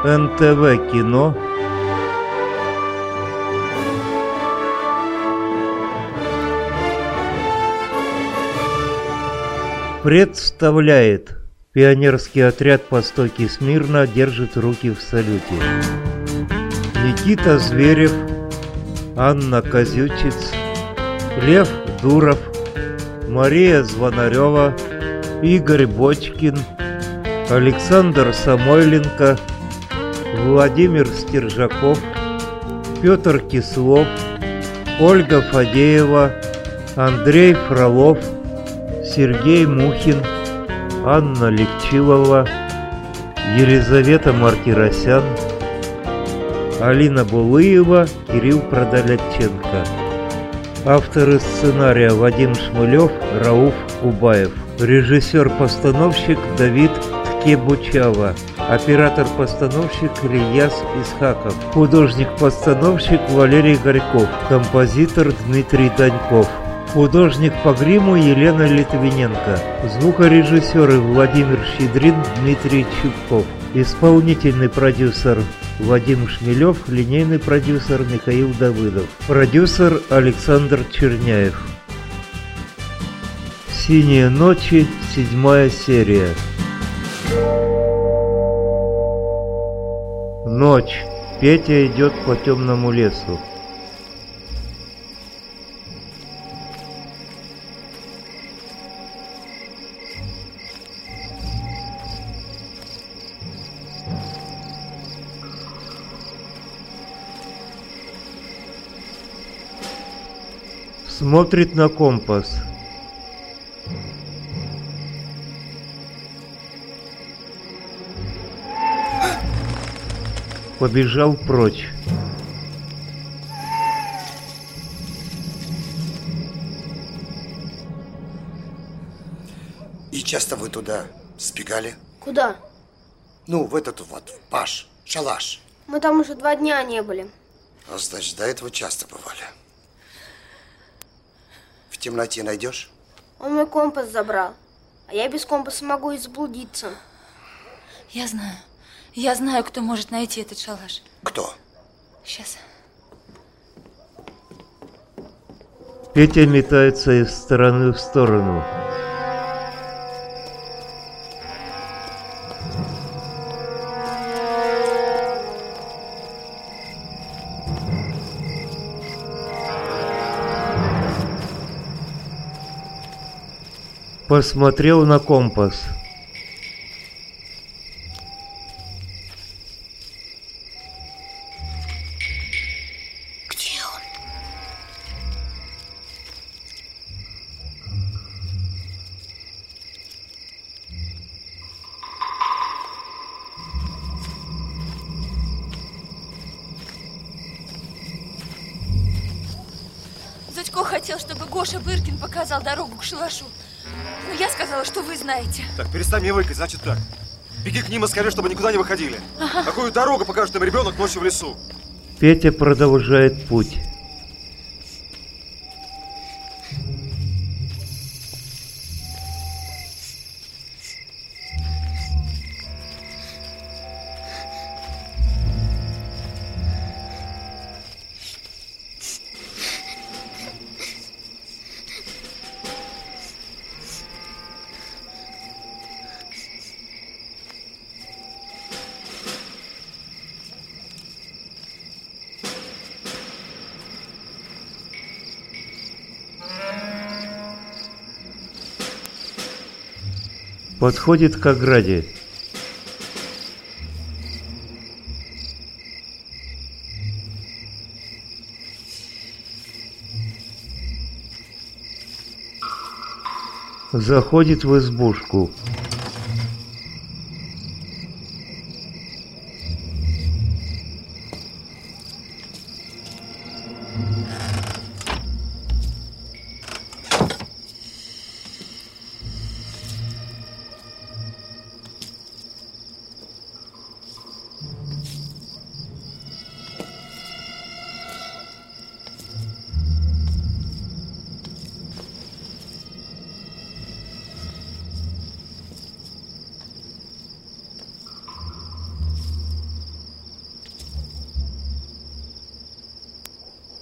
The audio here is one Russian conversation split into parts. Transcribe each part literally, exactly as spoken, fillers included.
эн тэ вэ Кино представляет. Пионерский отряд по стойке смирно держит руки в салюте. Никита Зверев, Анна Козючиц, Лев Дуров, Мария Звонарева, Игорь Бочкин, Александр Самойленко, Владимир Стержаков, Петр Кислов, Ольга Фадеева, Андрей Фролов, Сергей Мухин, Анна Легчилова, Елизавета Мартиросян, Алина Булыева, Кирилл Продолятченко. Авторы сценария Вадим Шмылев, Рауф Кубаев. Режиссер-постановщик Давид Ткебучава. Оператор-постановщик Ильяс Исхаков. Художник-постановщик Валерий Горьков. Композитор Дмитрий Даньков. Художник по гриму Елена Литвиненко. Звукорежиссеры Владимир Щедрин, Дмитрий Чубков. Исполнительный продюсер Вадим Шмелев, линейный продюсер Михаил Давыдов. Продюсер Александр Черняев. «Синие ночи», седьмая серия. Ночь. Петя идет по темному лесу. Смотрит на компас. Побежал прочь. И часто вы туда сбегали? Куда? Ну, в этот вот, в Паш, шалаш. Мы там уже два дня не были. А значит, до этого часто бывали. В темноте найдешь? Он мой компас забрал. А я без компаса могу и заблудиться. Я знаю. Я знаю, кто может найти этот шалаш. Кто? Сейчас. Петя метается из стороны в сторону. Посмотрел на компас. Где он? Зодько хотел, чтобы Гоша Быркин показал дорогу к шалашу. Но я сказала, что вы знаете. Так, перестань мне выкать, значит так. Беги к ним и скажи, чтобы никуда не выходили. Ага. Какую дорогу покажет им ребенок ночью в лесу? Петя продолжает путь. Подходит к ограде. Заходит в избушку.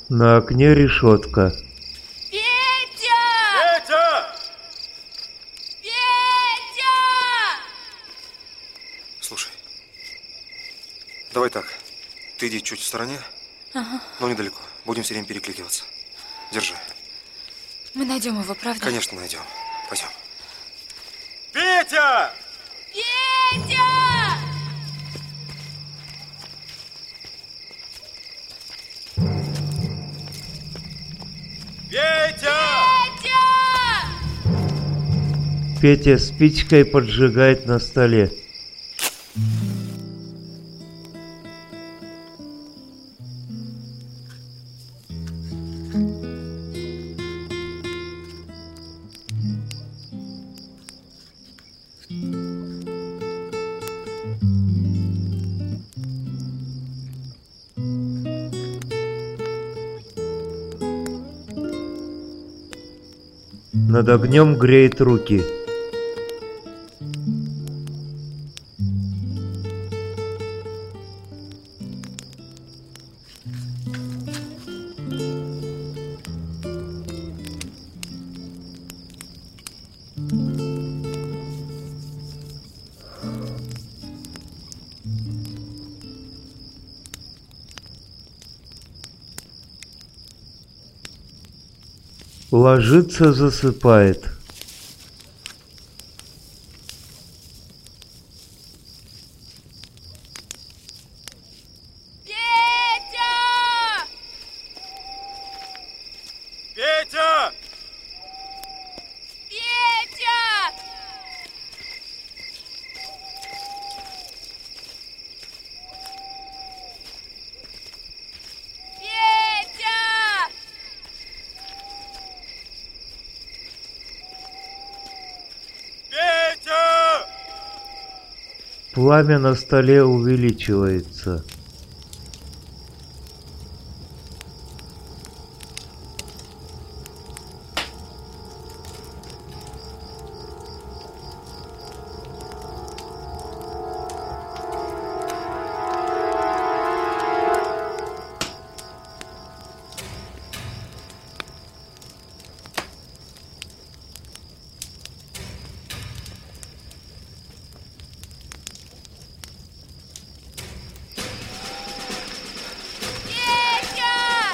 На окне решетка. Петя! Петя! Петя! Слушай, давай так. Ты иди чуть в стороне, Ага. но недалеко. Будем все время перекликиваться. Держи. Мы найдем его, правда? Конечно, найдем. Пойдем. Петя! Петя! Петя! Петя! Петя спичкой поджигает на столе. Над огнем греет руки. Ложится, засыпает. Петя! Петя! Петя! Петя! Петя! Пламя на столе увеличивается. Петя!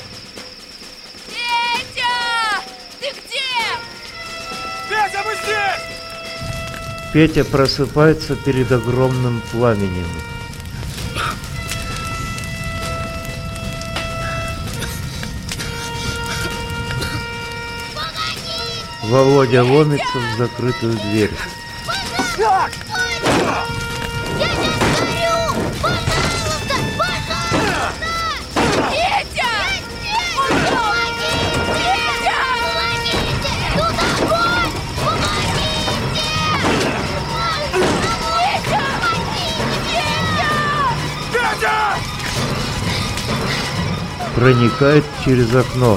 Петя! Ты где? Петя, мы здесь! Петя просыпается перед огромным пламенем. Володя ломится в закрытую дверь. Петя! Петя! Проникает через окно.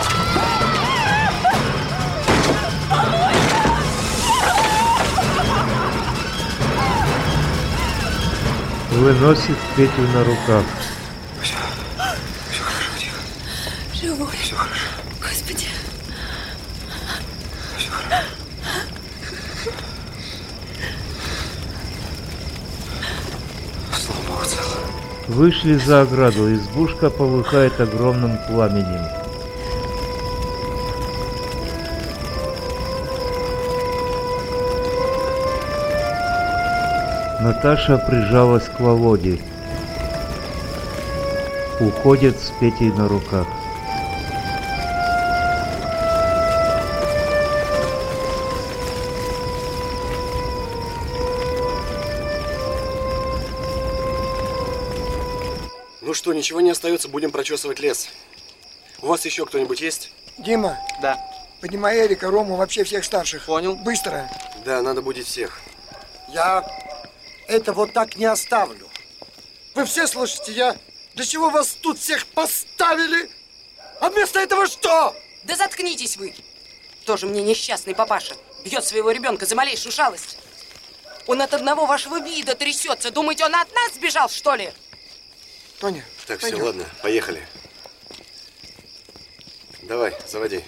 Выносит Петю на руках. Все, все хорошо, тихо. Живой. Все хорошо, Господи. все хорошо. Слава Богу, цел. Вышли за ограду, избушка полыхает огромным пламенем. Наташа прижалась к Володе. Уходит с Петей на руках. Ну что, ничего не остается, будем прочесывать лес. У вас еще кто-нибудь есть? Дима, Да. поднимай Эрика, Рому, вообще всех старших. Понял. Быстро. Да, надо будет всех. Я это вот так не оставлю. Вы все слышите, я для чего вас тут всех поставили? А вместо этого что? Да заткнитесь вы! Тоже мне несчастный папаша. Бьет своего ребенка за малейшую шалость. Он от одного вашего вида трясется. Думаете, он от нас сбежал, что ли? Тоня, Так, пойдем. все, ладно, поехали. Давай, заводи.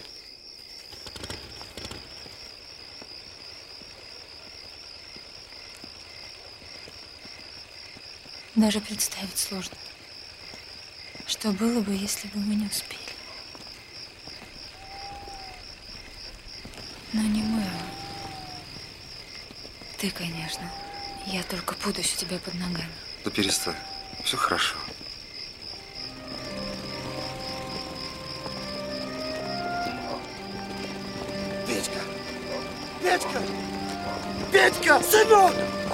Даже представить сложно, что было бы, если бы мы не успели. Но не мы, а ты, конечно. Я только путаюсь у тебя под ногами. Да перестань. Все хорошо. Петька! Петька! Петька, сынок!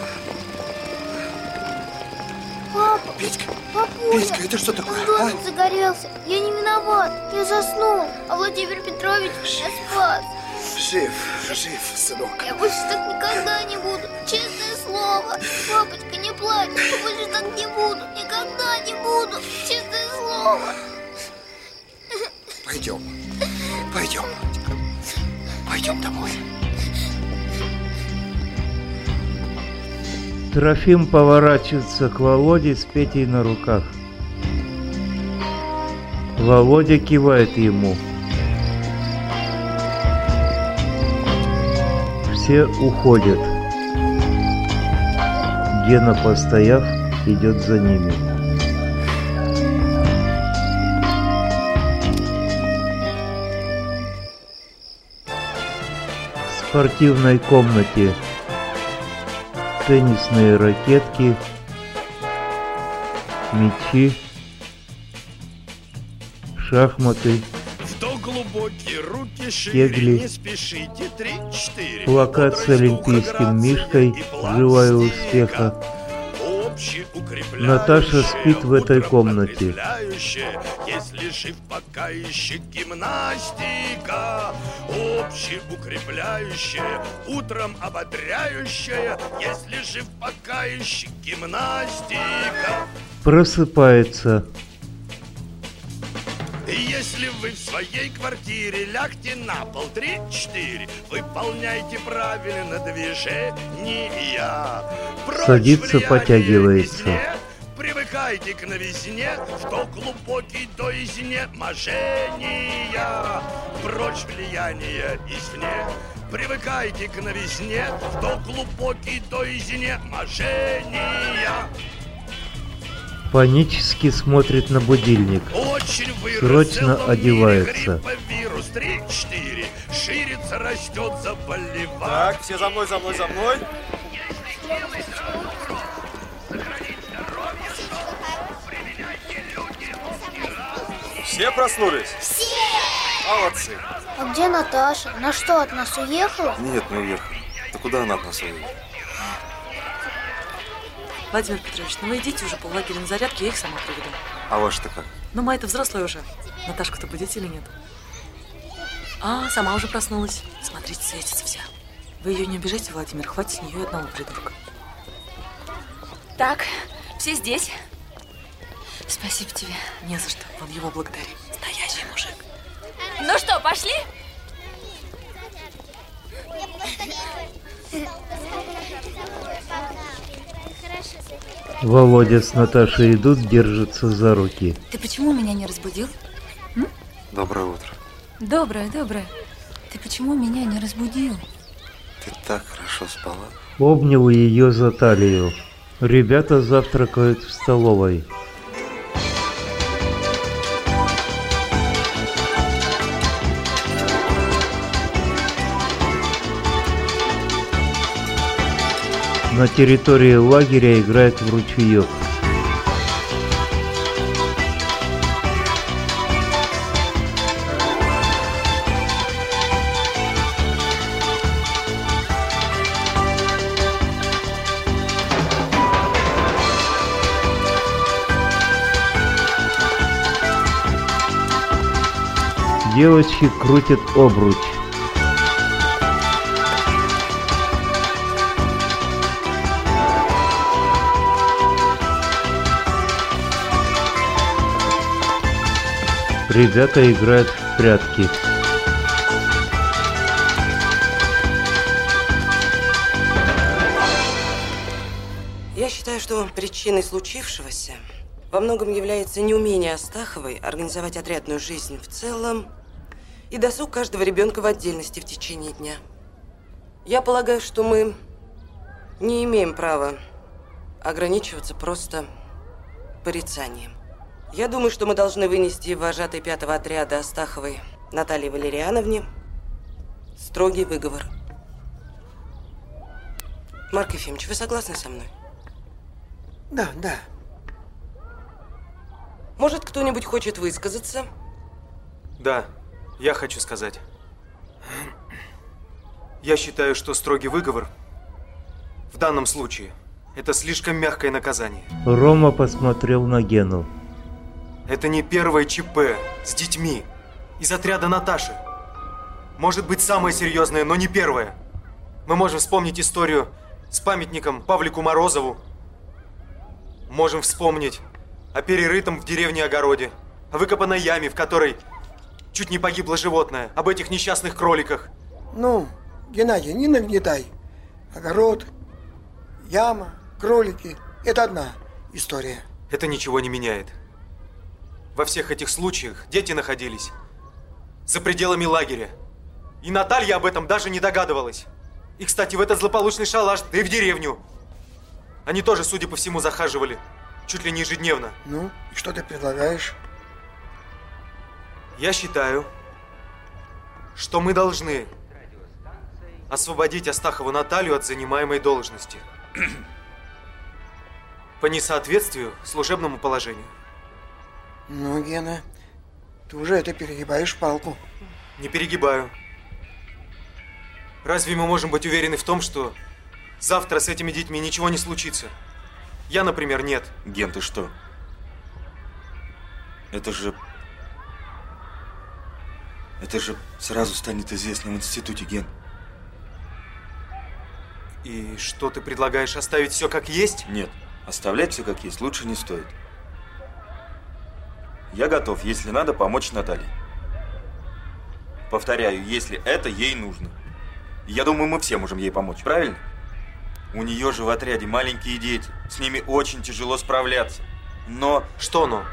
Папа! Петька! Папуля! Петька, это что такое? Дом А? загорелся. Я не виноват. Я заснул. А Владимир Петрович меня спас. Жив, жив, сынок. Я больше так никогда не буду. Честное слово. Папочка, не плачь. Я больше так не буду. Никогда не буду. Честное слово. Пойдем. Пойдем. Пойдем домой. Трофим поворачивается к Володе с Петей на руках. Володя кивает ему. Все уходят. Гена, постояв, идет за ними. В спортивной комнате теннисные ракетки, мячи, шахматы, кегли, не спешите, три, четыре. плакат с олимпийским мишкой, желаю успеха. Наташа спит в этой комнате. Если жив пока еще гимнастика, общеукрепляющая, утром ободряющая, если жив пока еще гимнастика. Просыпается. Если вы в своей квартире лягте на пол, три-четыре, выполняйте правильно движения. Прочь Садится, влияние потягивается. извне, привыкайте к новизне, что глубокий до изнеможения. Прочь влияние извне, привыкайте к новизне, что глубокий до изнеможения. Панически смотрит на будильник. Очень вырос Срочно целом одевается. мире грипповирус три-четыре. Ширится, растет, заболевает. Так, все за мной, за мной, за мной. Все проснулись? Все! Молодцы. А где Наташа? Она что, от нас уехала? Нет, не уехала. Да куда она от нас уедет? Владимир Петрович, ну вы идите уже по лагерю зарядки, я их сама приведу. А ваша-то как? Ну, мои-то взрослые уже. Наташку-то будете или нет? А, сама уже проснулась. Смотрите, светится вся. Вы ее не обижайте, Владимир, хватит с нее одного придурка. Так, все здесь. Спасибо тебе. Не за что, вон его благодари. Настоящий мужик. Ну что, пошли? Володя с Наташей идут, держатся за руки. Ты почему меня не разбудил? М? Доброе утро. Доброе, доброе. Ты почему меня не разбудил? Ты так хорошо спала. Обнял ее за талию. Ребята завтракают в столовой. На территории лагеря играет в ручеек. Девочки крутят обруч. Ребята играют в прятки. Я считаю, что причиной случившегося во многом является неумение Астаховой организовать отрядную жизнь в целом и досуг каждого ребенка в отдельности в течение дня. Я полагаю, что мы не имеем права ограничиваться просто порицанием. Я думаю, что мы должны вынести вожатой пятого отряда Астаховой Наталье Валериановне строгий выговор. Марк Ефимович, вы согласны со мной? Да, да. Может, кто-нибудь хочет высказаться? Да, я хочу сказать. Я считаю, что строгий выговор в данном случае это слишком мягкое наказание. Рома посмотрел на Гену. Это не первое ЧП с детьми из отряда Наташи. Может быть, самое серьезное, но не первое. Мы можем вспомнить историю с памятником Павлику Морозову. Можем вспомнить о перерытом в деревне огороде, о выкопанной яме, в которой чуть не погибло животное, об этих несчастных кроликах. Ну, Геннадий, не нагнетай. Огород, яма, кролики – это одна история. Это ничего не меняет. Во всех этих случаях дети находились за пределами лагеря. И Наталья об этом даже не догадывалась. И, кстати, в этот злополучный шалаш, да и в деревню. Они тоже, судя по всему, захаживали. Чуть ли не ежедневно. Ну, и что ты предлагаешь? Я считаю, что мы должны освободить Астахову Наталью от занимаемой должности. По несоответствию служебному положению. Ну, Гена, ты уже это перегибаешь палку. Не перегибаю. Разве мы можем быть уверены в том, что завтра с этими детьми ничего не случится? Я, например, нет. Ген, ты что? Это же... Это же сразу станет известно в институте, Ген. И что ты предлагаешь, оставить все как есть? Нет, оставлять все как есть лучше не стоит. Я готов, если надо, помочь Наталье. Повторяю, если это ей нужно. Я думаю, мы все можем ей помочь, правильно? У нее же в отряде маленькие дети. С ними очень тяжело справляться. Но... Что но?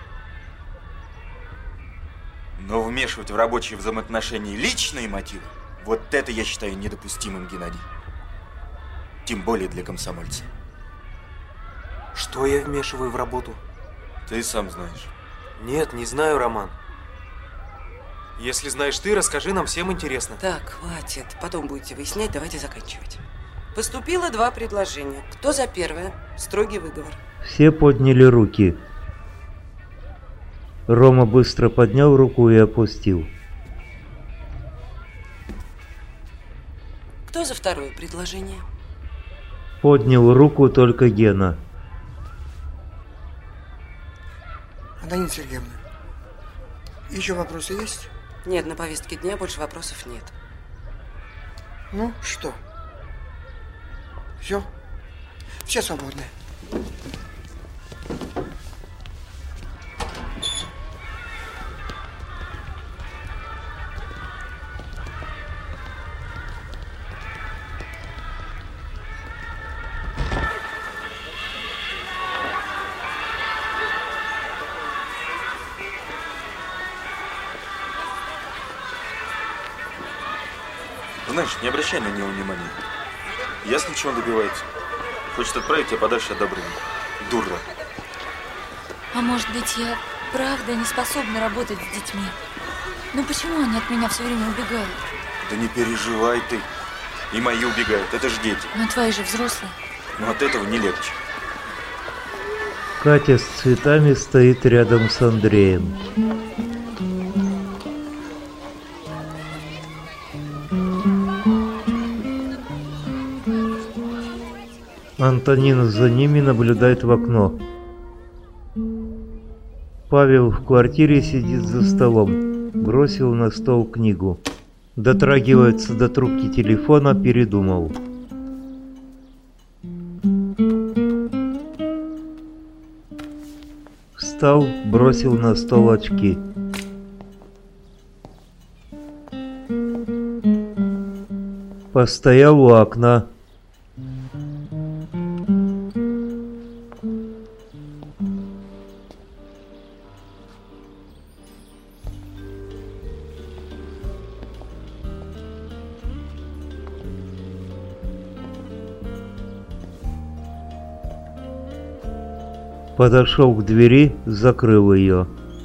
Но вмешивать в рабочие взаимоотношения личные мотивы, вот это я считаю недопустимым, Геннадий. Тем более для комсомольца. Что я вмешиваю в работу? Ты сам знаешь. Нет, не знаю, Роман. Если знаешь ты, расскажи, нам всем интересно. Так, хватит. Потом будете выяснять, давайте заканчивать. Поступило два предложения. Кто за первое? Строгий выговор. Все подняли руки. Рома быстро поднял руку и опустил. Кто за второе предложение? Поднял руку только Гена. Антонина Сергеевна, еще вопросы есть? Нет, на повестке дня больше вопросов нет. Ну, что? Все? Все свободны. Знаешь, не обращай на него внимания. Ясно, чего он добивается. Хочет отправить тебя подальше от Добрыни. Дура. А может быть, я правда не способна работать с детьми? Ну почему они от меня все время убегают? Да не переживай ты. И мои убегают, это же дети. Но твои же взрослые. Но от этого не легче. Катя с цветами стоит рядом с Андреем. Антонина за ними наблюдает в окно. Павел в квартире сидит за столом. Бросил на стол книгу. Дотрагивается до трубки телефона, передумал. Встал, бросил на стол очки. Постоял у окна. Подошел к двери, закрыл ее.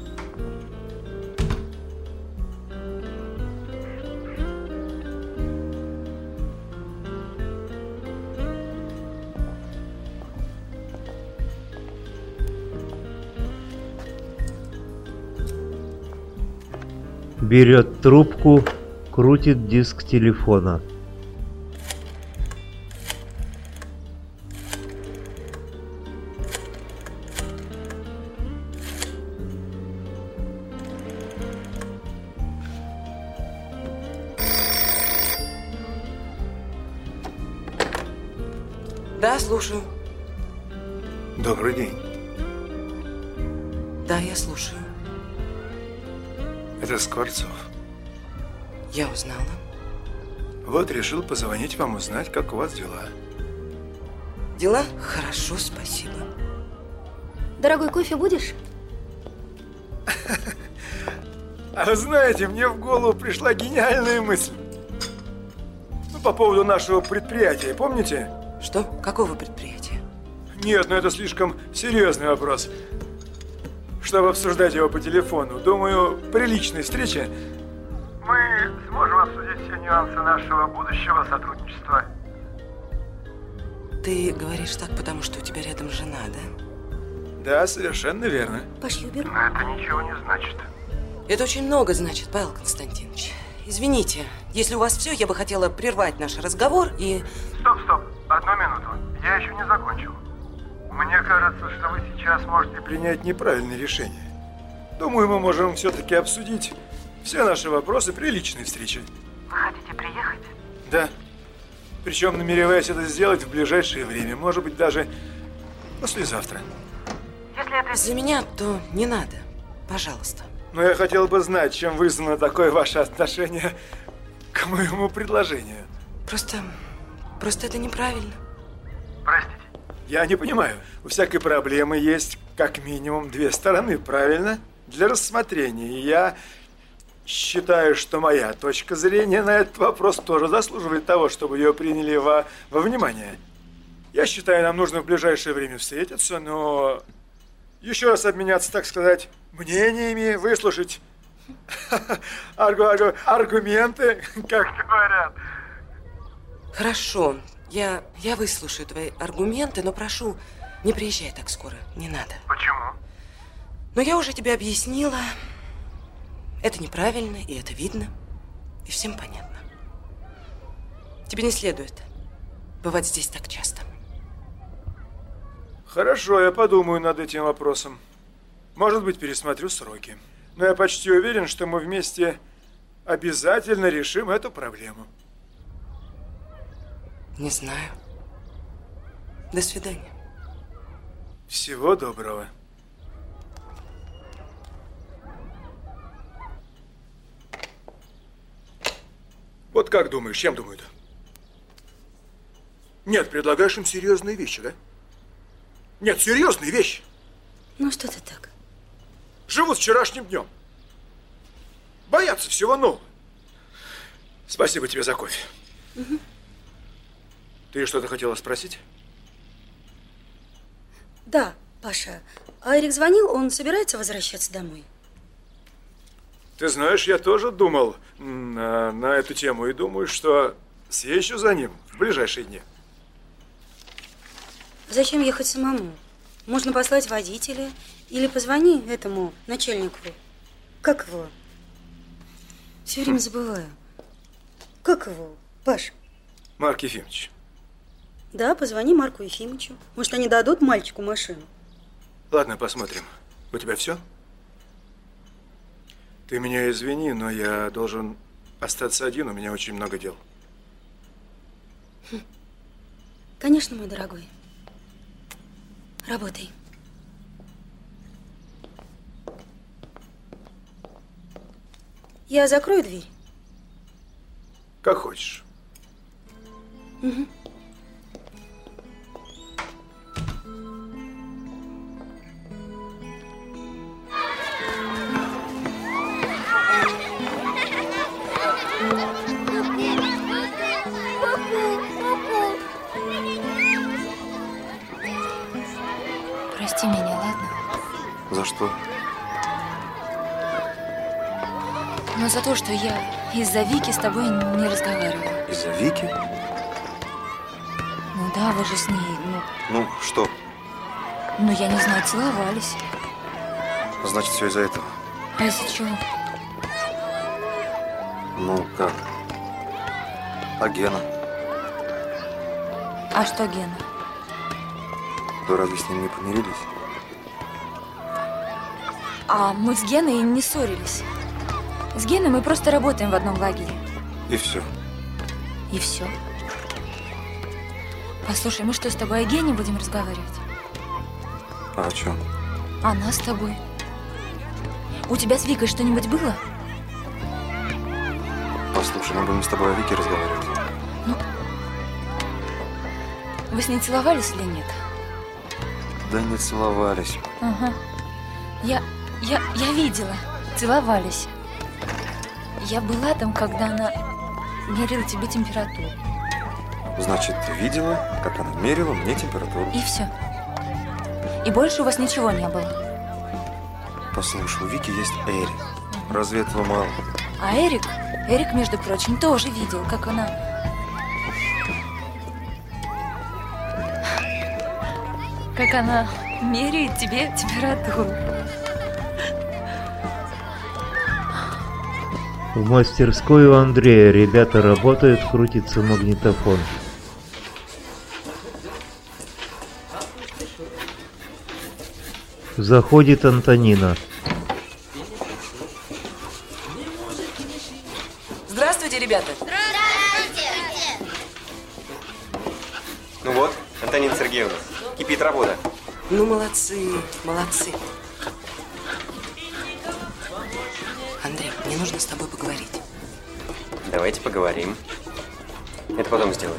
Берет трубку, крутит диск телефона. Да, слушаю. Добрый день. Да, я слушаю. Это Скворцов. Я узнала. Вот решил позвонить вам, узнать, как у вас дела. Дела? Хорошо, спасибо. Дорогой, кофе будешь? А вы знаете, мне в голову пришла гениальная мысль. Ну, по поводу нашего предприятия, помните? Что? Какого предприятия? Нет, ну это слишком серьезный вопрос, чтобы обсуждать его по телефону. Думаю, при личной встрече мы сможем обсудить все нюансы нашего будущего сотрудничества. Ты говоришь так, потому что у тебя рядом жена, да? Да, совершенно верно. Пошли, уберу. Но это ничего не значит. Это очень много значит, Павел Константинович. Извините, если у вас все, я бы хотела прервать наш разговор и... Стоп, стоп, одну минуту. Я еще не закончил. Мне кажется, что вы сейчас можете принять неправильное решение. Думаю, мы можем все-таки обсудить все наши вопросы при личной встрече. Вы хотите приехать? Да. Причем намереваюсь это сделать в ближайшее время. Может быть, даже послезавтра. Если это из-за меня, то не надо. Пожалуйста. Но я хотел бы знать, чем вызвано такое ваше отношение к моему предложению. Просто... просто это неправильно. Простите. Я не понимаю. У всякой проблемы есть как минимум две стороны, правильно? Для рассмотрения. И я считаю, что моя точка зрения на этот вопрос тоже заслуживает того, чтобы ее приняли во, во внимание. Я считаю, нам нужно в ближайшее время встретиться, но еще раз обменяться, так сказать, мнениями, выслушать аргу, аргу, аргументы, как говорят. Хорошо. Я, я выслушаю твои аргументы, но прошу, не приезжай так скоро. Не надо. Почему? Но я уже тебе объяснила. Это неправильно, и это видно. И всем понятно. Тебе не следует бывать здесь так часто. Хорошо, я подумаю над этим вопросом. Может быть, пересмотрю сроки. Но я почти уверен, что мы вместе обязательно решим эту проблему. Не знаю. До свидания. Всего доброго. Вот как думаешь, чем думают? Нет, предлагаешь им серьезные вещи, да? Нет, серьезные вещи. Ну что ты так? Живут вчерашним днем. Боятся всего нового. Спасибо тебе за кофе. Угу. Ты что-то хотела спросить? Да, Паша. А Эрик звонил, он собирается возвращаться домой? Ты знаешь, я тоже думал на, на эту тему и думаю, что съезжу за ним в ближайшие дни. Зачем ехать самому? Можно послать водителя или позвони этому начальнику. Как его? Все время забываю. Как его, Паш? Марк Ефимович. Да, позвони Марку Ефимовичу. Может, они дадут мальчику машину? Ладно, посмотрим. У тебя все? Ты меня извини, но я должен остаться один, у меня очень много дел. Конечно, мой дорогой. Работай. Я закрою дверь? Как хочешь. Угу. Прости меня, ладно? что? Но за то, что я из-за Вики с тобой не разговариваю. Из-за Вики? Ну да, вы же с ней, ну... Ну, что? Ну, я не знаю, целовались. Значит, все из-за этого. А из-за чего? Ну, как? А Гена? А что Гена? Вы разве с ним не помирились? А мы с Геной не ссорились. С Геной мы просто работаем в одном лагере. И все. И все. Послушай, мы что, с тобой о Гене будем разговаривать? А о чем? А нас с тобой. У тебя с Викой что-нибудь было? Послушай, мы будем с тобой о Вике разговаривать. Ну, вы с ней целовались или нет? Да не целовались. Ага. Я, я, я видела. Целовались. Я была там, когда она мерила тебе температуру. Значит, ты видела, как она мерила мне температуру. И все. И больше у вас ничего не было. Послушай, у Вики есть Эрик. Разве этого мало? А Эрик, Эрик, между прочим, тоже видел, как она... Как она меряет тебе температуру. В мастерской у Андрея ребята работают, крутится магнитофон. Заходит Антонина. Здравствуйте, ребята. Здравствуйте. Ну вот, Антонина Сергеевна, кипит работа. Ну, молодцы, молодцы. Андрей, мне нужно с тобой поговорить. Давайте поговорим. Это потом сделаешь.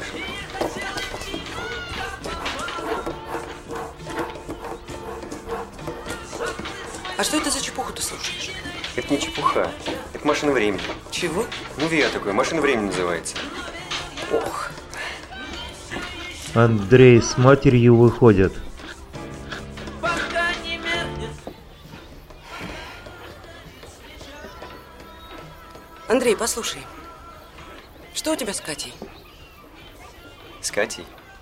А что это за чепуху ты слушаешь? Это не чепуха. Это машина времени. Чего? Ну, ВИА такой, машина времени называется. Ох. Андрей с матерью выходят. Андрей, послушай. Что у тебя с Катей? С Катей?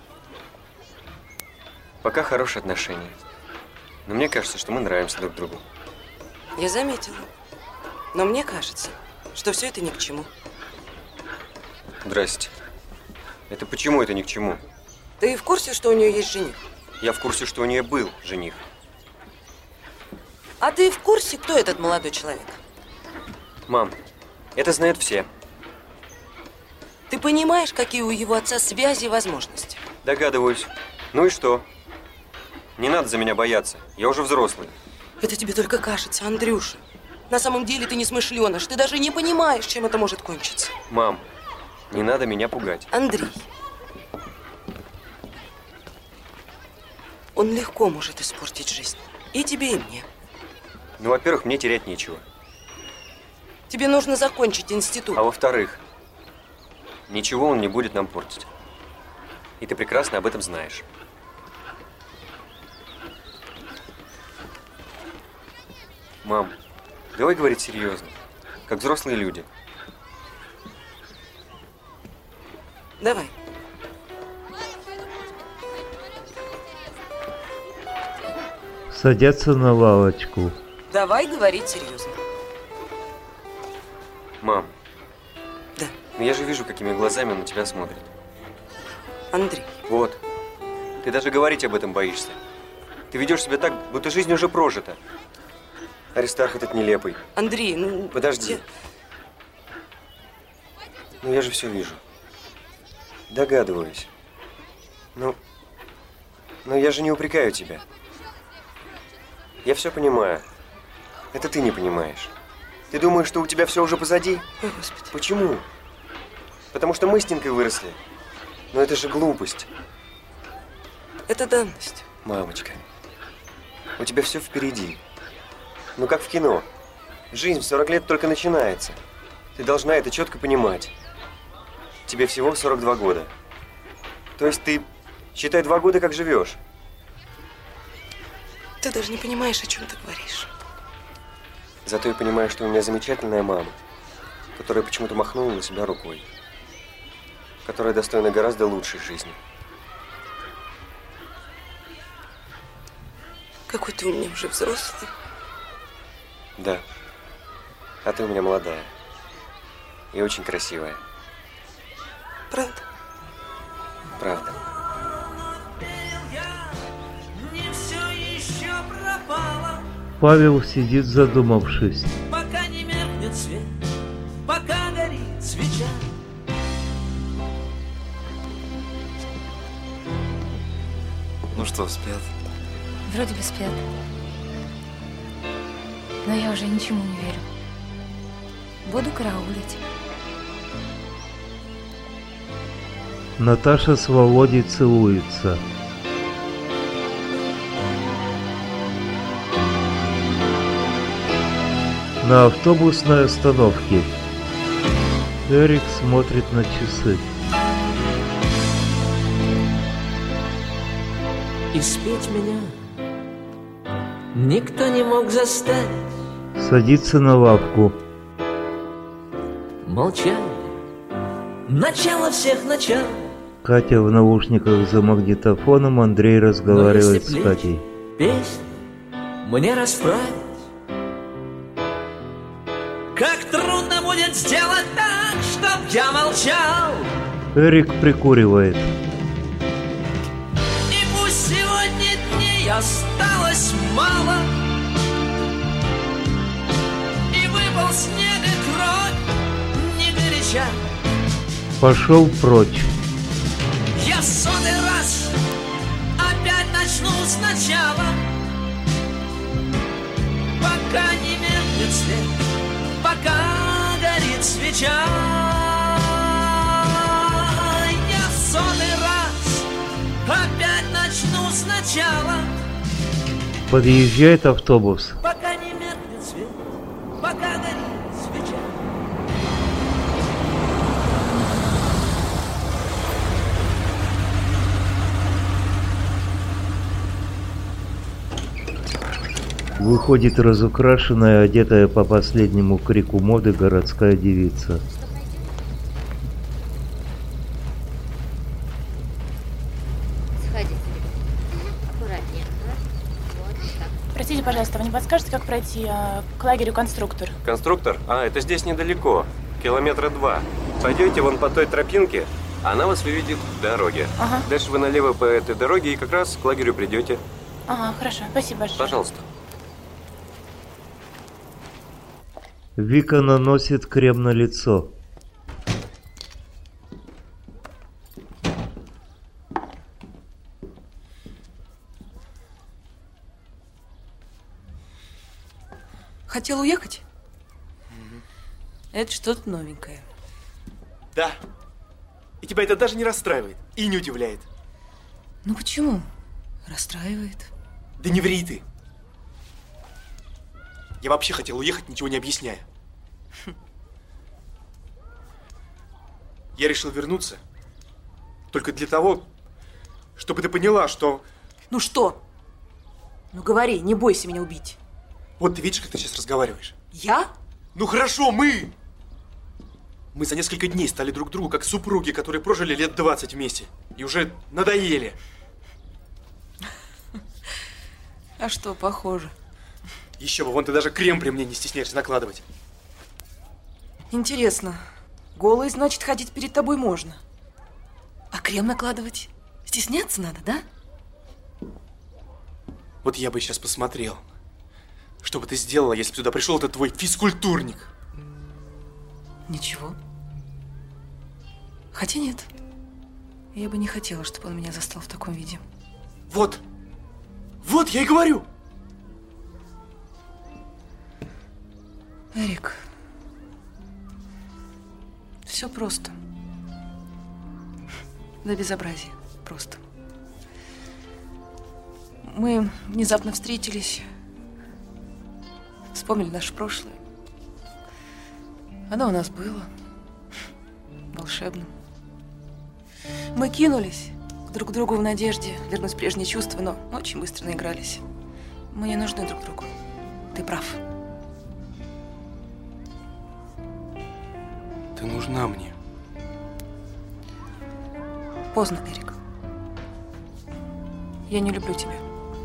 Пока хорошие отношения. Но мне кажется, что мы нравимся друг другу. Я заметила. Но мне кажется, что все это ни к чему. Здрасте. Это почему это ни к чему? Ты в курсе, что у нее есть жених? Я в курсе, что у нее был жених. А ты в курсе, кто этот молодой человек? Мам, это знают все. Ты понимаешь, какие у его отца связи и возможности? Догадываюсь. Ну и что? Не надо за меня бояться. Я уже взрослый. Это тебе только кажется, Андрюша. На самом деле ты не смышленыш. Ты даже не понимаешь, чем это может кончиться. Мам, не надо меня пугать. Андрей. Он легко может испортить жизнь. И тебе, и мне. Ну, во-первых, мне терять нечего. Тебе нужно закончить институт. А во-вторых, ничего он не будет нам портить. И ты прекрасно об этом знаешь. Мам, давай говорить серьезно, как взрослые люди. Давай. Садятся на лавочку. Давай говорить серьезно. Мам. Да. Ну я же вижу, какими глазами он на тебя смотрит. Андрей. Вот. Ты даже говорить об этом боишься. Ты ведешь себя так, будто жизнь уже прожита. Аристарх этот нелепый. Андрей, ну... Подожди. Я... Ну я же все вижу. Догадываюсь. Ну... Но я же не упрекаю тебя. Я все понимаю. Это ты не понимаешь. Ты думаешь, что у тебя все уже позади? Ой, Господи. Почему? Потому что мы с Тинкой выросли. Но это же глупость. Это данность. Мамочка, у тебя все впереди. Ну как в кино. Жизнь в сорок лет только начинается. Ты должна это четко понимать. Тебе всего сорок два года. То есть ты, считай, два года как живешь. Ты даже не понимаешь, о чем ты говоришь. Зато я понимаю, что у меня замечательная мама, которая почему-то махнула на себя рукой, которая достойна гораздо лучшей жизни. Какой ты у меня уже взрослый. Да. А ты у меня молодая. И очень красивая. Правда? Правда. Павел сидит задумавшись. Пока не меркнет свет, пока горит свеча. Ну что, спят? Вроде бы спят. Но я уже ничему не верю. Буду караулить. Наташа с Володей целуются. На автобусной остановке Эрик смотрит на часы. И спеть меня никто не мог заставить. Садится на лавку. Молчание, начало всех начал. Катя в наушниках за магнитофоном, Андрей разговаривает с Катей. Песни мне расправить. Как трудно будет сделать так, чтоб я молчал. Эрик прикуривает. И пусть сегодня дней осталось мало, и выпал снег и кровь не горяча. Пошел прочь. Я сотый раз опять начну сначала, пока не меркнет свет, пока горит свеча. Я сотый раз опять начну сначала. Подъезжает автобус. Пока не меркнет свет, пока горит свеча. Выходит разукрашенная, одетая по последнему крику моды городская девица. Сходите. Аккуратнее. Вот так. Простите, пожалуйста, вы не подскажете, как пройти а, к лагерю «Конструктор»? Конструктор? А, это здесь недалеко. Километра два. Пойдете вон по той тропинке, она вас выведет к дороге. Ага. Дальше вы налево по этой дороге и как раз к лагерю придете. Ага, хорошо. Спасибо большое. Пожалуйста. Вика наносит крем на лицо. Хотел уехать? Mm-hmm. Это что-то новенькое. Да. И тебя это даже не расстраивает и не удивляет. Ну почему? Расстраивает. Да не ври ты. Я вообще хотел уехать, ничего не объясняя. Я решил вернуться только для того, чтобы ты поняла, что... Ну что? Ну говори, не бойся меня убить. Вот ты видишь, как ты сейчас разговариваешь? Я? Ну хорошо, мы! Мы за несколько дней стали друг другу как супруги, которые прожили лет двадцать вместе. И уже надоели. А что, похоже? Еще бы, вон ты даже крем при мне не стесняешься накладывать. Интересно, голой, значит, ходить перед тобой можно. А крем накладывать стесняться надо, да? Вот я бы сейчас посмотрел, что бы ты сделала, если бы сюда пришел этот твой физкультурник. Ничего. Хотя нет. Я бы не хотела, чтобы он меня застал в таком виде. Вот. Вот, я и говорю. Эрик, все просто. До безобразия просто. Мы внезапно встретились, вспомнили наше прошлое. Оно у нас было волшебным. Мы кинулись друг к другу в надежде вернуть прежние чувства, но очень быстро наигрались. Мы не нужны друг другу. Ты прав. Ты нужна мне. Поздно, Эрик. Я не люблю тебя.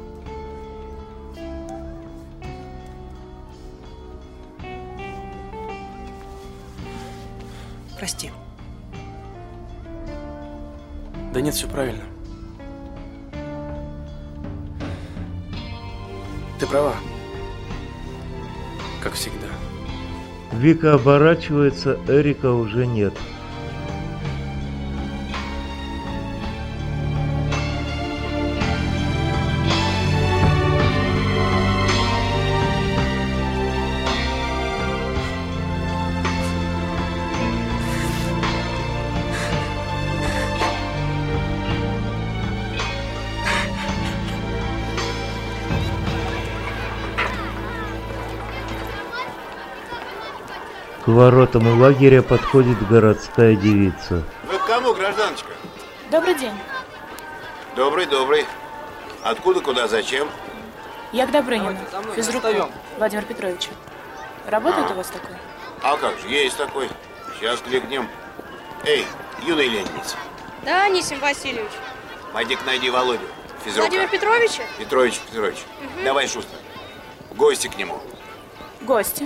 Прости. Да нет, все правильно. Ты права. Как всегда. Вика оборачивается, Эрика уже нет. К воротам лагеря подходит городская девица. Вы к кому, гражданочка? Добрый день. Добрый, добрый. Откуда, куда, зачем? Я к Добрынину, физруку Владимиру Петровичу. Работает А. у вас такой? А как же, есть такой. Сейчас кликнем. Эй, юная ленница, Да, Анисим Васильевич. пойди-ка найди Володю, физрука. Владимир Петровича? Петрович, Петрович, Мгм. давай шустро. Гости к нему. Гости.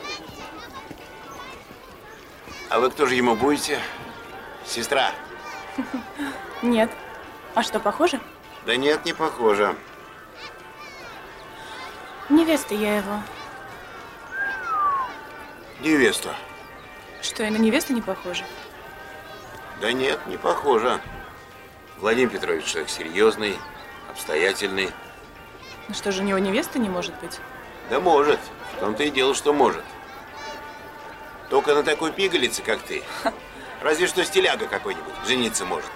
А вы кто же ему будете? Сестра? Нет. А что, похоже? Да нет, не похоже. Невеста я его. Невеста? Что, и на невесту не похоже? Да нет, не похоже. Владимир Петрович человек серьезный, обстоятельный. Ну что же, у него невесты не может быть? Да может. В том-то и дело, что может. Только на такой пигалице, как ты. Разве что стиляга какой-нибудь жениться может.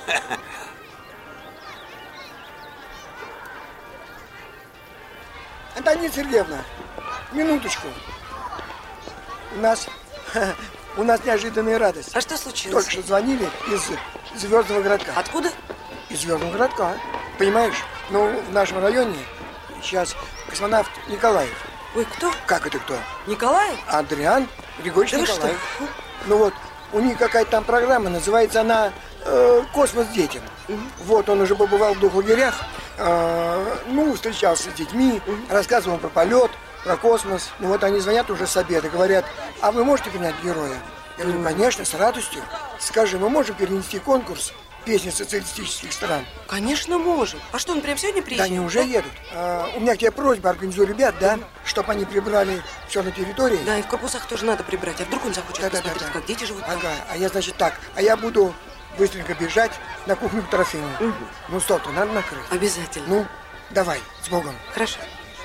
Антонина Сергеевна, минуточку. У нас, у нас неожиданная радость. А что случилось? Только что звонили из Звездного городка. Откуда? Из Звездного городка. Понимаешь? Ну, в нашем районе сейчас космонавт Николаев. Ой, кто? Как это кто? Николаев? Адриан Григорьевич Да вы Николаев. что? Ну вот, у них какая-то там программа, называется она э, «Космос детям». Угу. Вот, он уже побывал в двух лагерях, э, ну, встречался с детьми, угу. рассказывал про полет, про космос. Ну вот они звонят уже с обеда, говорят, а вы можете принять героя? Я говорю, конечно, с радостью. Скажи, мы можем перенести конкурс песни социалистических стран? Конечно, можем. А что, он прямо сегодня приедет? Да, они уже едут. А, у меня к тебе просьба, организуй ребят, да, чтобы они прибрали все на территории. Да, и в корпусах тоже надо прибрать, а вдруг он захочет да, посмотреть, да, да, да. как дети живут там. Ага, а я, значит, так, а я буду быстренько бежать на кухню к Трофиму. Угу. Ну, стол-то надо накрыть. Обязательно. Ну, давай, с Богом. Хорошо.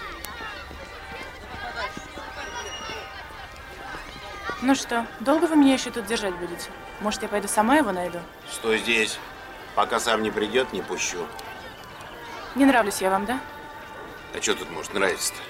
Ну что, долго вы меня еще тут держать будете? Может, я пойду сама его найду? Стой здесь. Пока сам не придет, не пущу. Не нравлюсь я вам, да? А что тут может нравиться-то?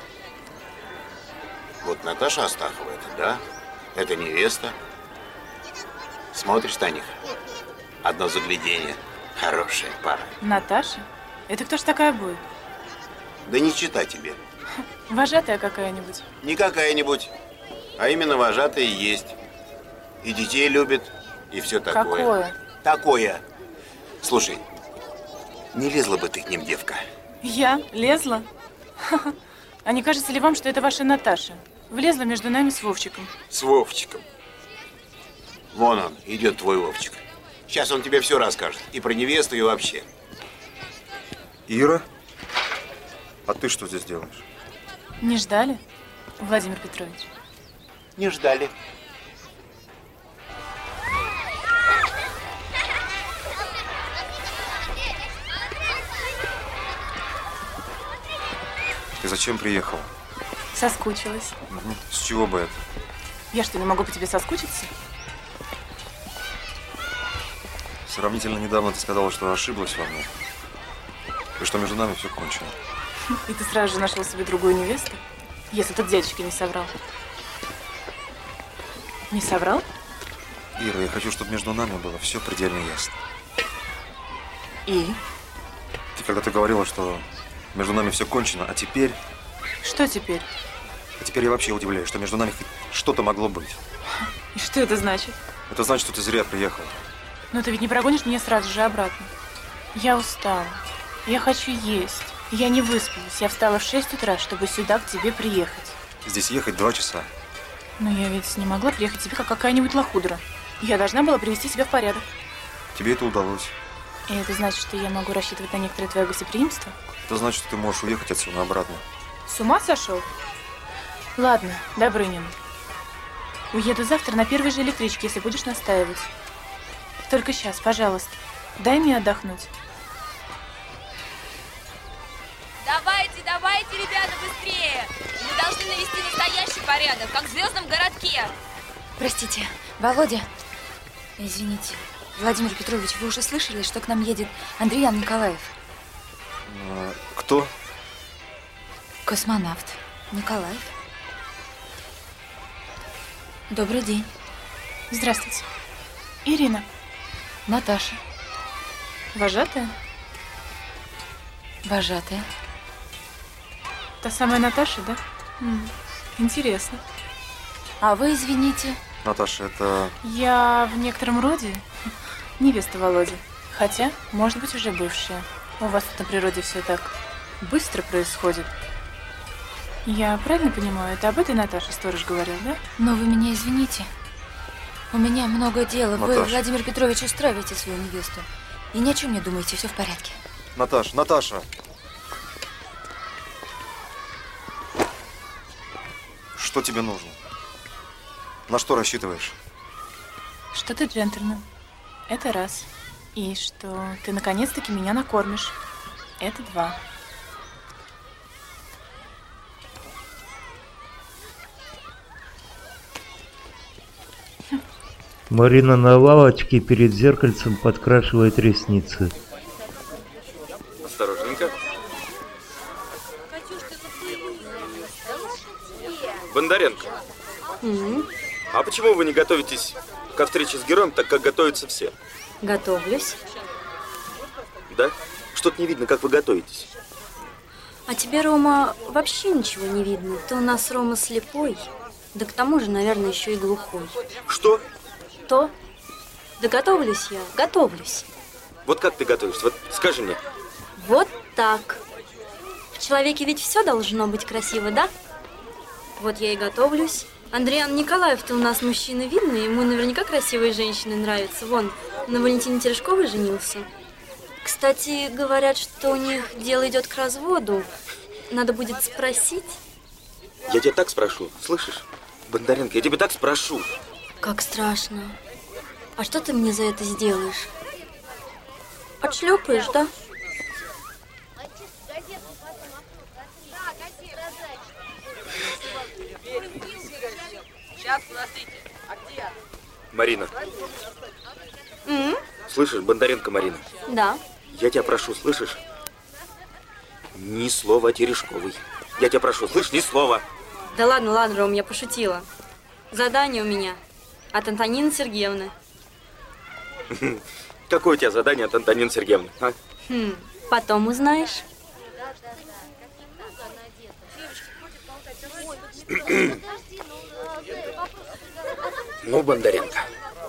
Вот Наташа Астахова это, да? Это невеста. Смотришь, Таниха? Одно заглядение. Хорошая пара. Наташа? Это кто ж такая будет? Да не чита тебе. Вожатая какая-нибудь? Не какая-нибудь, а именно вожатая и есть. И детей любит, и все такое. Какое? Такое. Слушай, не лезла бы ты к ним, девка. Я? Лезла? А не кажется ли вам, что это ваша Наташа? Влезла между нами с Вовчиком. С Вовчиком. Вон он, идет твой Вовчик. Сейчас он тебе все расскажет. И про невесту, и вообще. Ира? А ты что здесь делаешь? Не ждали, Владимир Петрович? Не ждали. Ты зачем приехала? Соскучилась. Угу. С чего бы это? Я что, не могу по тебе соскучиться? Сравнительно недавно ты сказала, что ошиблась во мне. И что между нами все кончено. И ты сразу же нашел себе другую невесту? Если тот дядечка не соврал. Не соврал? Ира, я хочу, чтобы между нами было все предельно ясно. И? Ты когда-то говорила, что Между нами все кончено, а теперь… Что теперь? А теперь я вообще удивляюсь, что между нами что-то могло быть. И что это значит? Это значит, что ты зря приехал. Но ты ведь не прогонишь меня сразу же обратно. Я устала. Я хочу есть. Я не выспалась. Я встала в шесть утра, чтобы сюда к тебе приехать. Здесь ехать два часа. Но я ведь не могла приехать тебе, как какая-нибудь лохудра. Я должна была привести себя в порядок. Тебе это удалось. И это значит, что я могу рассчитывать на некоторое твое гостеприимство? Это значит, что ты можешь уехать отсюда обратно. С ума сошел? Ладно, Добрынин. Уеду завтра на первой же электричке, если будешь настаивать. Только сейчас, пожалуйста, дай мне отдохнуть. Давайте, давайте, ребята, быстрее! Мы должны навести настоящий порядок, как в звездном городке. Простите, Володя. Извините. Владимир Петрович, вы уже слышали, что к нам едет Андриан Николаев? А, кто? Космонавт Николаев. Добрый день. Здравствуйте. Ирина. Наташа. Вожатая? Вожатая. Та самая Наташа, да? М-м, интересно. А вы, извините. Наташа, это… Я в некотором роде невеста Володи. Хотя, может быть, уже бывшая. У вас тут на природе все так быстро происходит. Я правильно понимаю, это об этой Наташе сторож говорил, да? Но вы меня извините. У меня много дела. Наташа. Вы, Владимир Петрович, устраиваете свою невесту. И ни о чем не думайте, все в порядке. Наташа, Наташа! Что тебе нужно? На что рассчитываешь? Что ты джентльмен. Это раз. И что ты наконец-таки меня накормишь. Это два. Марина на лавочке перед зеркальцем подкрашивает ресницы. Осторожненько. Бондаренко, М-м, а почему вы не готовитесь ко встрече с героем, так как готовятся все? готовлюсь. Да? Что-то не видно, как вы готовитесь. А тебе, Рома, вообще ничего не видно. Ты у нас, Рома, слепой. Да к тому же, наверное, еще и глухой. Что? То? Да готовлюсь я, готовлюсь. Вот как ты готовишься? Вот скажи мне. Вот так. В человеке ведь все должно быть красиво, да? Вот я и готовлюсь. Андриан Николаев-то у нас мужчина видный, ему наверняка красивые женщины нравятся. Вон, на Валентине Терешковой женился. Кстати, говорят, что у них дело идет к разводу. Надо будет спросить. Я тебя так спрошу, слышишь? Бондаренко, я тебя так спрошу. Как страшно. А что ты мне за это сделаешь? Отшлепаешь, да? Марина. М? Слышишь, Бондаренко Марина? Да. Я тебя прошу, слышишь? Ни слова о Терешковой. Я тебя прошу, слышишь, ни слова. Да ладно, ладно, Ром, я пошутила. Задание у меня от Антонины Сергеевны. Какое у тебя задание от Антонины Сергеевны, а? Хм, потом узнаешь. Ну, Бондаренко.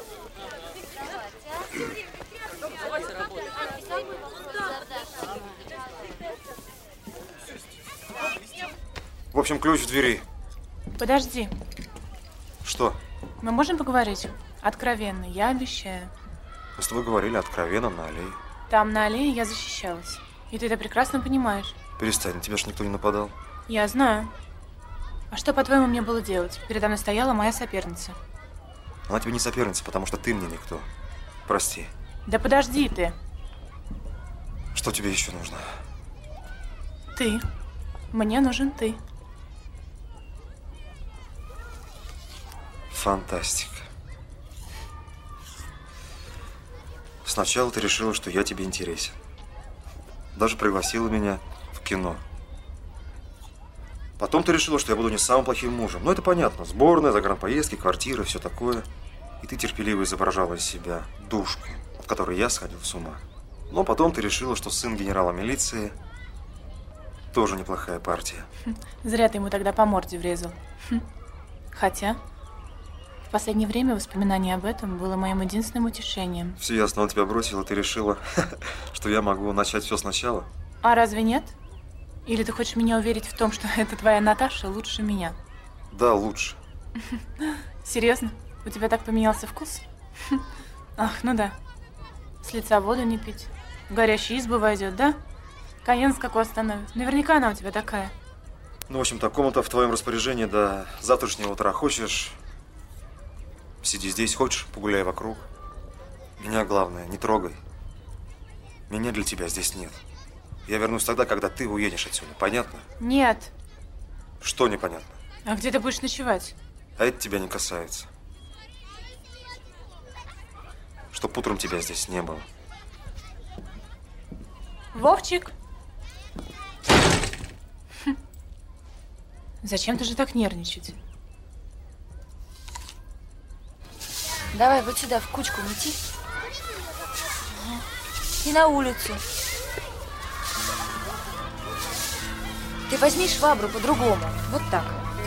В общем, ключ в двери. Подожди. Что? Мы можем поговорить? Откровенно, я обещаю. Мы с тобой говорили откровенно на аллее. Там на аллее я защищалась. И ты это прекрасно понимаешь. Перестань, на тебя ж никто не нападал. Я знаю. А что, по-твоему, мне было делать? Передо мной стояла моя соперница. Она тебе не соперница, потому что ты мне никто. Прости. Да подожди ты. Что тебе еще нужно? Ты. Мне нужен ты. Фантастика. Сначала ты решила, что я тебе интересен. Даже пригласила меня в кино. Потом ты решила, что я буду не самым плохим мужем. Ну, это понятно. Сборная, загранпоездки, квартиры, все такое. И ты терпеливо изображала из себя душку, от которой я сходил с ума. Но потом ты решила, что сын генерала милиции тоже неплохая партия. Зря ты ему тогда по морде врезал. Хотя, в последнее время воспоминание об этом было моим единственным утешением. Все ясно, он тебя бросил, и ты решила, что я могу начать все сначала? А разве нет? Или ты хочешь меня уверить в том, что эта твоя Наташа лучше меня? Да, лучше. Серьезно? У тебя так поменялся вкус? Ах, ну да. С лица воду не пить. В горящую избу войдет, да? Конец какой остановит. Наверняка она у тебя такая. Ну, в общем, так, комната в твоем распоряжении до завтрашнего утра. Хочешь, сиди здесь, хочешь, погуляй вокруг. Меня, главное, не трогай. Меня для тебя здесь нет. Я вернусь тогда, когда ты уедешь отсюда. Понятно? Нет. Что непонятно? А где ты будешь ночевать? А это тебя не касается. Чтоб утром тебя здесь не было. Вовчик! Хм. Зачем ты же так нервничать? Давай вот сюда, в кучку мети. И на улицу. Ты возьми швабру по-другому. Вот так.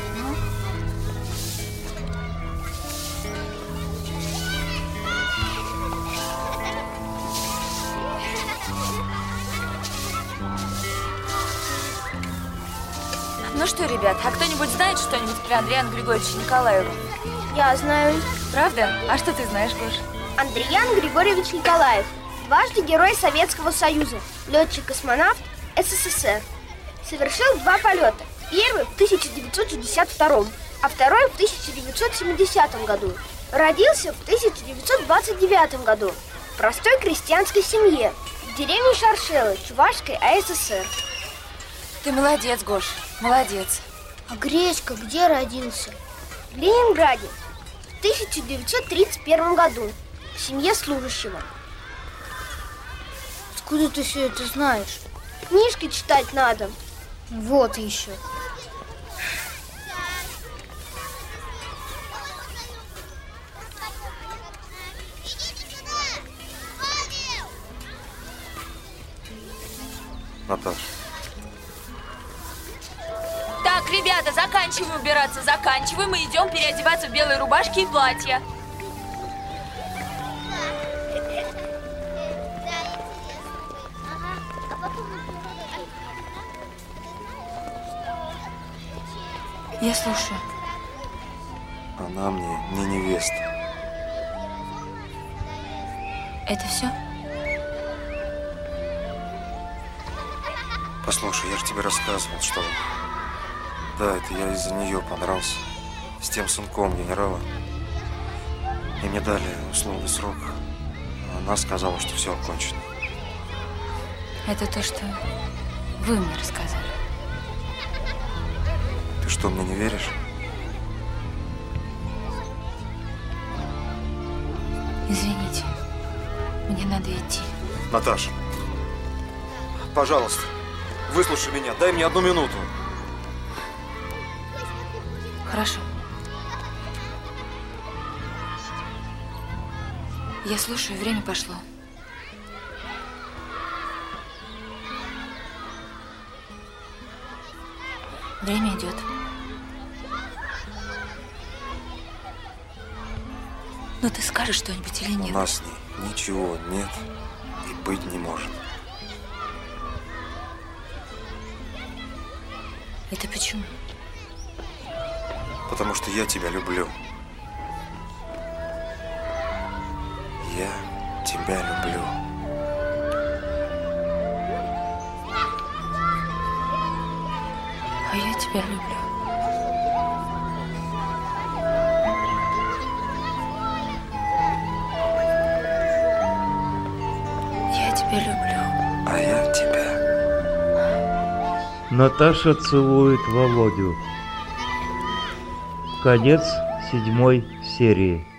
Ну что, ребят, а кто-нибудь знает что-нибудь про Андрея Григорьевича Николаева? Я знаю. Правда? А что ты знаешь, Гош? Андреян Григорьевич Николаев. Дважды Герой Советского Союза. Летчик-космонавт СССР. Совершил два полета. Первый в тысяча девятьсот шестьдесят втором, а второй в тысяча девятьсот семидесятом году. Родился в тысяча девятьсот двадцать девятом году в простой крестьянской семье в деревне Шаршелы, Чувашской АССР. Ты молодец, Гош, молодец. А Гречка где родился? В Ленинграде в тысяча девятьсот тридцать первом году в семье служащего. Откуда ты все это знаешь? Книжки читать надо. Вот еще. Наташа. Так, ребята, заканчиваем убираться, заканчиваем и идем переодеваться в белые рубашки и платья. Я слушаю. Она мне не невеста. Это все? Послушай, я же тебе рассказывал, что... Да, это я из-за нее понравился. С тем сынком генерала. И мне дали условный срок. Она сказала, что все окончено. Это то, что вы мне рассказали. Ты что, мне не веришь? Извините, мне надо идти. Наташа, пожалуйста, выслушай меня, дай мне одну минуту. Хорошо. Я слушаю, время пошло. Время идет. Ну ты скажешь что-нибудь или нет? У нас с ней ничего нет и быть не может. Это почему? Потому что я тебя люблю. Я тебя люблю. А я тебя люблю. Я тебя люблю. А я тебя. Наташа целует Володю. Конец седьмой серии.